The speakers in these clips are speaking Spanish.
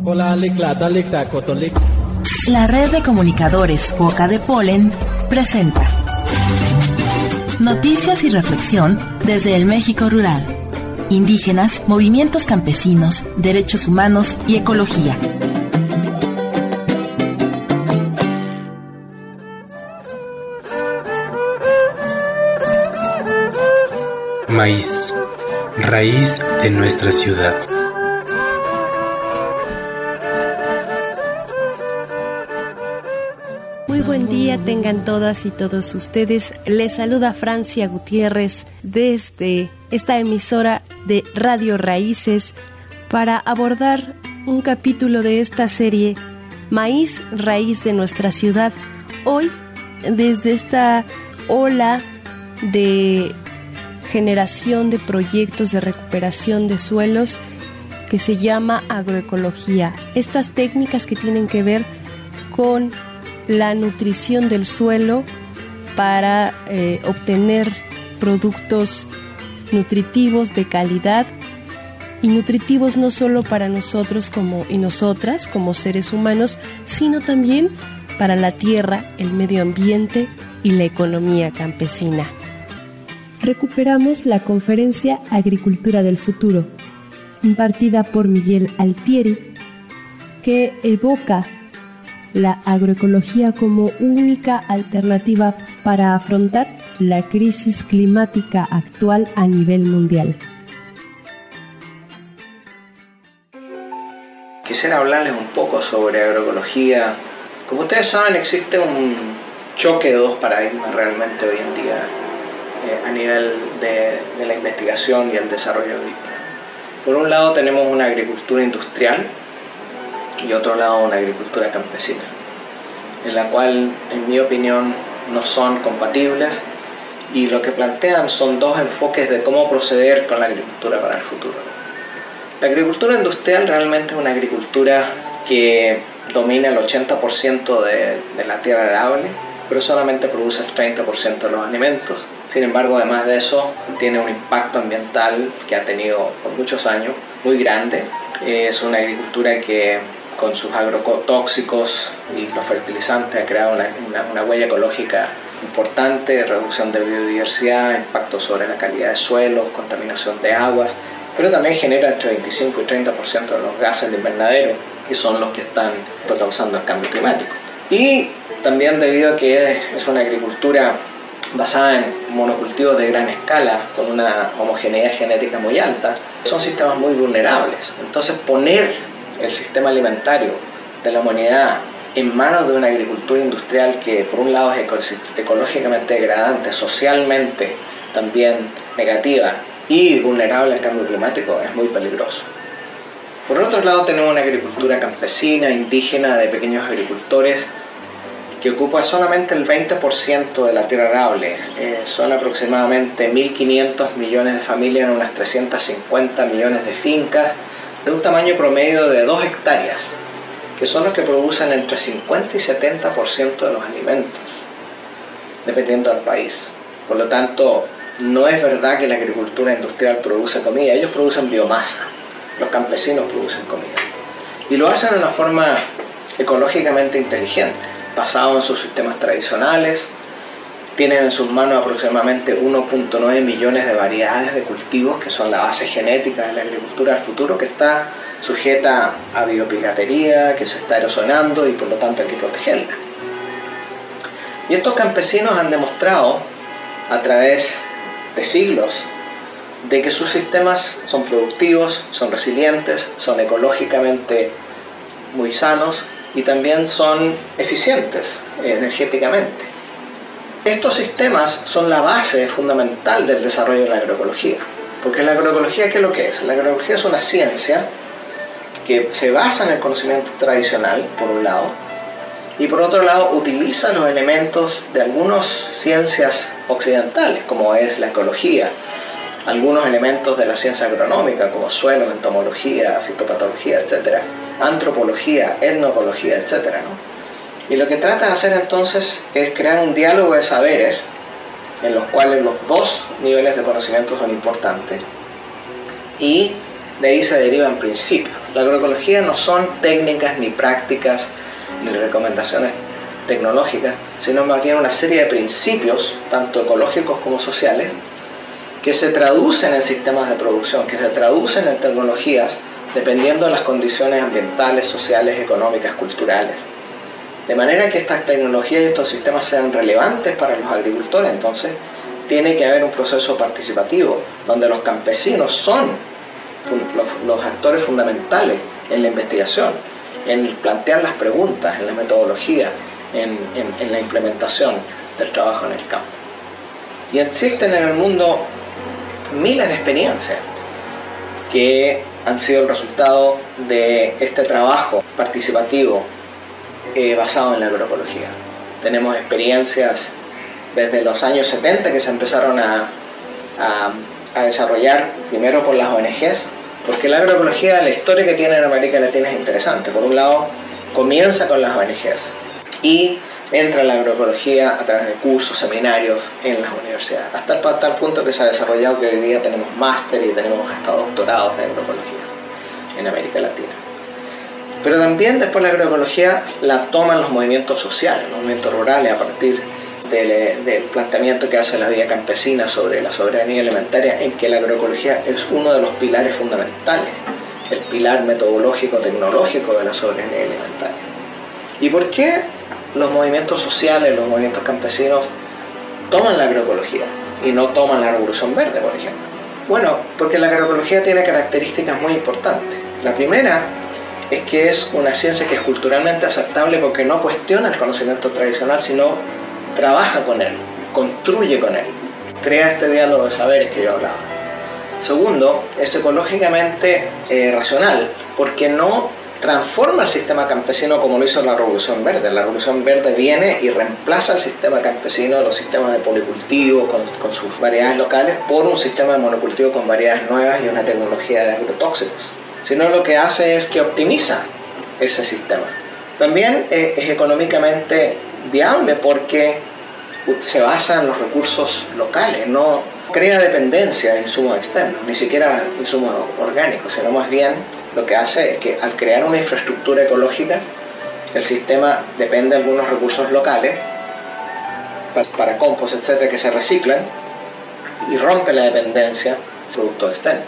La red de comunicadores Boca de Polen presenta noticias y reflexión desde el México rural. Indígenas, movimientos campesinos, derechos humanos y ecología. Maíz, raíz de nuestra ciudad. Muy buen día tengan todas y todos ustedes. Les saluda Francia Gutiérrez desde esta emisora de Radio Raíces para abordar un capítulo de esta serie Maíz, raíz de nuestra ciudad. Hoy, desde esta ola de generación de proyectos de recuperación de suelos que se llama agroecología. Estas técnicas que tienen que ver con la nutrición del suelo para obtener productos nutritivos de calidad y nutritivos no solo para nosotros y nosotras como seres humanos, sino también para la tierra, el medio ambiente y la economía campesina. Recuperamos la conferencia Agricultura del Futuro, impartida por Miguel Altieri, que evoca la agroecología como única alternativa para afrontar la crisis climática actual a nivel mundial. Quisiera hablarles un poco sobre agroecología. Como ustedes saben, existe un choque de dos paradigmas realmente hoy en día a nivel de la investigación y el desarrollo agrícola. Por un lado tenemos una agricultura industrial y otro lado una agricultura campesina, en la cual, en mi opinión, no son compatibles y lo que plantean son dos enfoques de cómo proceder con la agricultura para el futuro. La agricultura industrial realmente es una agricultura que domina el 80% de la tierra arable, pero solamente produce el 30% de los alimentos. Sin embargo, además de eso, tiene un impacto ambiental que ha tenido por muchos años muy grande. Es una agricultura que con sus agrotóxicos y los fertilizantes ha creado una huella ecológica importante, reducción de biodiversidad, impacto sobre la calidad de suelos, contaminación de aguas, pero también genera entre 25 y 30% de los gases de invernadero, que son los que están causando el cambio climático. Y también debido a que es una agricultura basada en monocultivos de gran escala, con una homogeneidad genética muy alta, son sistemas muy vulnerables. Entonces poner el sistema alimentario de la humanidad en manos de una agricultura industrial que por un lado es ecológicamente degradante, socialmente también negativa y vulnerable al cambio climático es muy peligroso. Por otro lado tenemos una agricultura campesina, indígena, de pequeños agricultores que ocupa solamente el 20% de la tierra arable. Son aproximadamente 1.500 millones de familias en unas 350 millones de fincas de un tamaño promedio de 2 hectáreas, que son los que producen entre 50 y 70% de los alimentos, dependiendo del país. Por lo tanto, no es verdad que la agricultura industrial produce comida, ellos producen biomasa, los campesinos producen comida. Y lo hacen de una forma ecológicamente inteligente, basado en sus sistemas tradicionales. Tienen en sus manos aproximadamente 1.9 millones de variedades de cultivos que son la base genética de la agricultura del futuro, que está sujeta a biopiratería, que se está erosionando y por lo tanto hay que protegerla. Y estos campesinos han demostrado a través de siglos de que sus sistemas son productivos, son resilientes, son ecológicamente muy sanos y también son eficientes energéticamente. Estos sistemas son la base fundamental del desarrollo de la agroecología. Porque la agroecología, ¿qué es lo que es? La agroecología es una ciencia que se basa en el conocimiento tradicional, por un lado, y por otro lado utiliza los elementos de algunas ciencias occidentales, como es la ecología, algunos elementos de la ciencia agronómica, como suelos, entomología, fitopatología, etc., antropología, etnoecología, etc., ¿no? Y lo que trata de hacer entonces es crear un diálogo de saberes en los cuales los dos niveles de conocimiento son importantes y de ahí se derivan principios. La agroecología no son técnicas ni prácticas ni recomendaciones tecnológicas, sino más bien una serie de principios, tanto ecológicos como sociales, que se traducen en sistemas de producción, que se traducen en tecnologías dependiendo de las condiciones ambientales, sociales, económicas, culturales. De manera que estas tecnologías y estos sistemas sean relevantes para los agricultores, entonces tiene que haber un proceso participativo donde los campesinos son los actores fundamentales en la investigación, en plantear las preguntas, en la metodología, en la implementación del trabajo en el campo. Y existen en el mundo miles de experiencias que han sido el resultado de este trabajo participativo basado en la agroecología. Tenemos experiencias desde los años 70 que se empezaron a desarrollar primero por las ONGs, porque la agroecología, la historia que tiene en América Latina es interesante. Por un lado, comienza con las ONGs y entra la agroecología a través de cursos, seminarios en las universidades, hasta tal punto que se ha desarrollado que hoy día tenemos máster y tenemos hasta doctorados de agroecología en América Latina. Pero también después la agroecología la toman los movimientos sociales, los movimientos rurales, a partir del planteamiento que hace la Vía Campesina sobre la soberanía alimentaria, en que la agroecología es uno de los pilares fundamentales, el pilar metodológico, tecnológico de la soberanía alimentaria. ¿Y por qué los movimientos sociales, los movimientos campesinos toman la agroecología y no toman la Revolución Verde, por ejemplo? Bueno, porque la agroecología tiene características muy importantes. La primera es que es una ciencia que es culturalmente aceptable porque no cuestiona el conocimiento tradicional, sino trabaja con él, construye con él, crea este diálogo de saberes que yo hablaba. Segundo, es ecológicamente racional, porque no transforma el sistema campesino como lo hizo la Revolución Verde. La Revolución Verde viene y reemplaza el sistema campesino, los sistemas de policultivo con sus variedades locales, por un sistema de monocultivo con variedades nuevas y una tecnología de agrotóxicos. Sino lo que hace es que optimiza ese sistema. También es económicamente viable porque se basa en los recursos locales, no crea dependencia de insumos externos, ni siquiera insumos orgánicos, sino más bien lo que hace es que al crear una infraestructura ecológica, el sistema depende de algunos recursos locales para compost, etcétera, que se reciclan y rompe la dependencia de productos externos.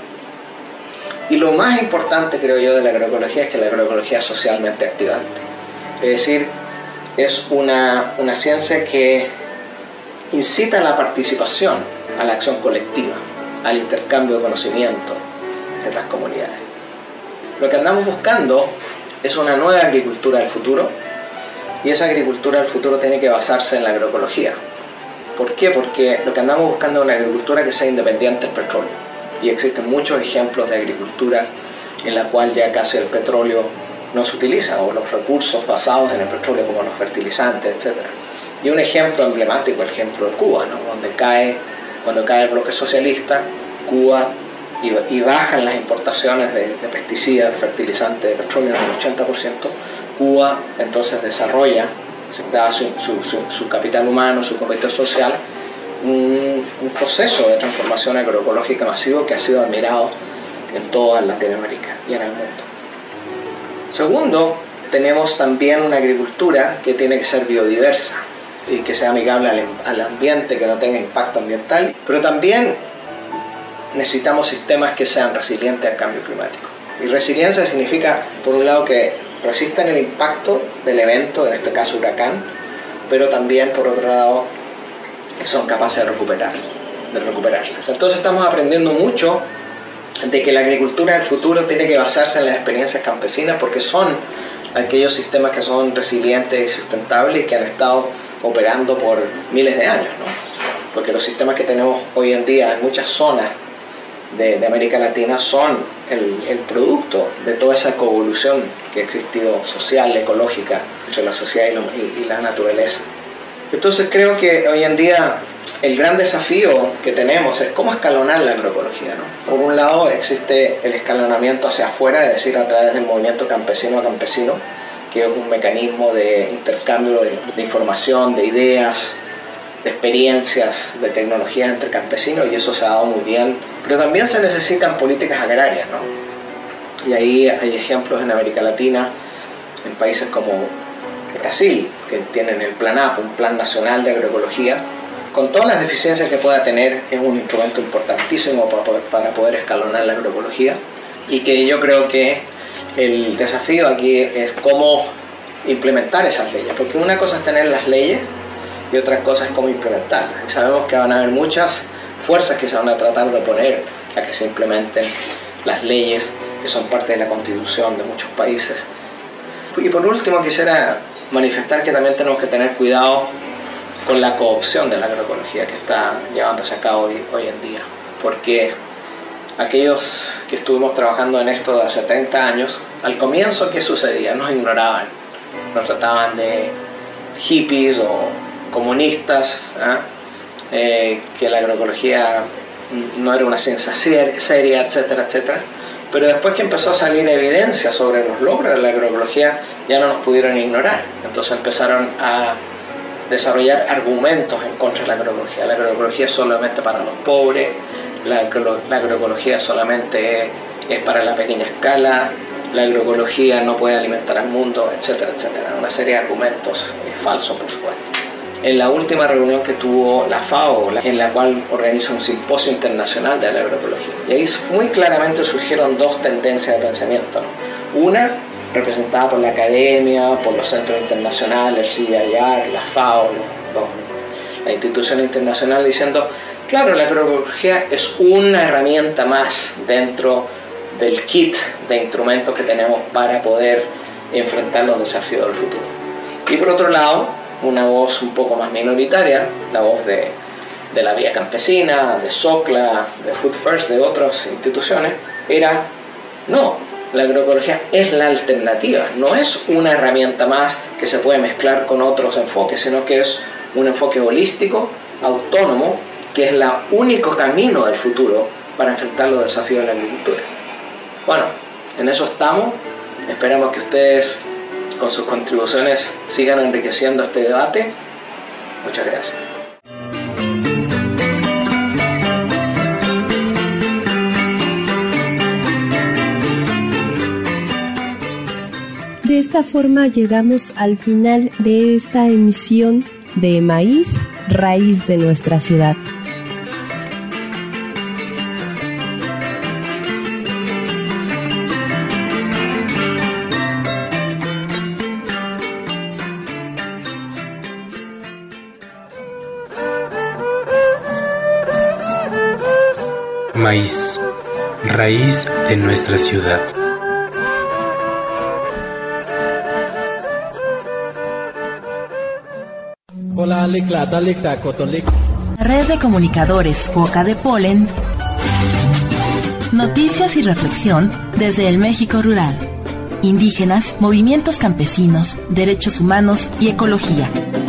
Y lo más importante, creo yo, de la agroecología es que la agroecología es socialmente activante. Es decir, es una ciencia que incita a la participación, a la acción colectiva, al intercambio de conocimiento de las comunidades. Lo que andamos buscando es una nueva agricultura del futuro, y esa agricultura del futuro tiene que basarse en la agroecología. ¿Por qué? Porque lo que andamos buscando es una agricultura que sea independiente del petróleo. Y existen muchos ejemplos de agricultura en la cual ya casi el petróleo no se utiliza, o los recursos basados en el petróleo como los fertilizantes, etc. Y un ejemplo emblemático, el ejemplo de Cuba, ¿no? Cuando cae el bloque socialista, Cuba y bajan las importaciones de pesticidas, de fertilizantes, de petróleo en un 80%, Cuba entonces desarrolla, da su capital humano, su capital social, un proceso de transformación agroecológica masivo que ha sido admirado en toda Latinoamérica y en el mundo. Segundo, tenemos también una agricultura que tiene que ser biodiversa y que sea amigable al ambiente, que no tenga impacto ambiental, pero también necesitamos sistemas que sean resilientes al cambio climático. Y resiliencia significa, por un lado, que resistan el impacto del evento, en este caso huracán, pero también, por otro lado, que son capaces de recuperarse. Entonces estamos aprendiendo mucho de que la agricultura del futuro tiene que basarse en las experiencias campesinas, porque son aquellos sistemas que son resilientes y sustentables y que han estado operando por miles de años, ¿no? Porque los sistemas que tenemos hoy en día en muchas zonas de América Latina son el producto de toda esa coevolución que ha existido social, ecológica, entre la sociedad y la naturaleza. Entonces creo que hoy en día el gran desafío que tenemos es cómo escalonar la agroecología, ¿no? Por un lado existe el escalonamiento hacia afuera, es decir, a través del movimiento campesino a campesino, que es un mecanismo de intercambio de información, de ideas, de experiencias, de tecnologías entre campesinos, y eso se ha dado muy bien. Pero también se necesitan políticas agrarias, ¿no? Y ahí hay ejemplos en América Latina, en países como Brasil, que tienen el Plan AP, un Plan Nacional de Agroecología. Con todas las deficiencias que pueda tener, es un instrumento importantísimo para poder escalonar la agroecología. Y que yo creo que el desafío aquí es cómo implementar esas leyes, porque una cosa es tener las leyes y otra cosa es cómo implementarlas. Y sabemos que van a haber muchas fuerzas que se van a tratar de oponer a que se implementen las leyes que son parte de la constitución de muchos países. Y por último quisiera manifestar que también tenemos que tener cuidado con la coopción de la agroecología que está llevándose a cabo hoy en día, porque aquellos que estuvimos trabajando en esto de hace 30 años, al comienzo, ¿qué sucedía? Nos ignoraban, nos trataban de hippies o comunistas, que la agroecología no era una ciencia seria, etcétera, etcétera. Pero después que empezó a salir evidencia sobre los logros de la agroecología, ya no nos pudieron ignorar. Entonces empezaron a desarrollar argumentos en contra de la agroecología. La agroecología es solamente para los pobres, la agroecología solamente es para la pequeña escala, la agroecología no puede alimentar al mundo, etcétera, etcétera. Una serie de argumentos falsos, por supuesto. En la última reunión que tuvo la FAO, en la cual organiza un simposio internacional de la agroecología, y ahí muy claramente surgieron dos tendencias de pensamiento, ¿no? Una, representada por la academia, por los centros internacionales, el CIIAR, la FAO, la institución internacional, diciendo, claro, la agroecología es una herramienta más dentro del kit de instrumentos que tenemos para poder enfrentar los desafíos del futuro. Y por otro lado, una voz un poco más minoritaria, la voz de la Vía Campesina, de SOCLA, de Food First, de otras instituciones, era, no, la agroecología es la alternativa, no es una herramienta más que se puede mezclar con otros enfoques, sino que es un enfoque holístico, autónomo, que es el único camino del futuro para enfrentar los desafíos de la agricultura. Bueno, en eso estamos, esperamos que ustedes con sus contribuciones sigan enriqueciendo este debate. Muchas gracias. De esta forma llegamos al final de esta emisión de Maíz, Raíz de nuestra ciudad. Maíz, raíz de nuestra ciudad. Red de Comunicadores Boca de Polen. Noticias y reflexión desde el México rural. Indígenas, movimientos campesinos, derechos humanos y ecología.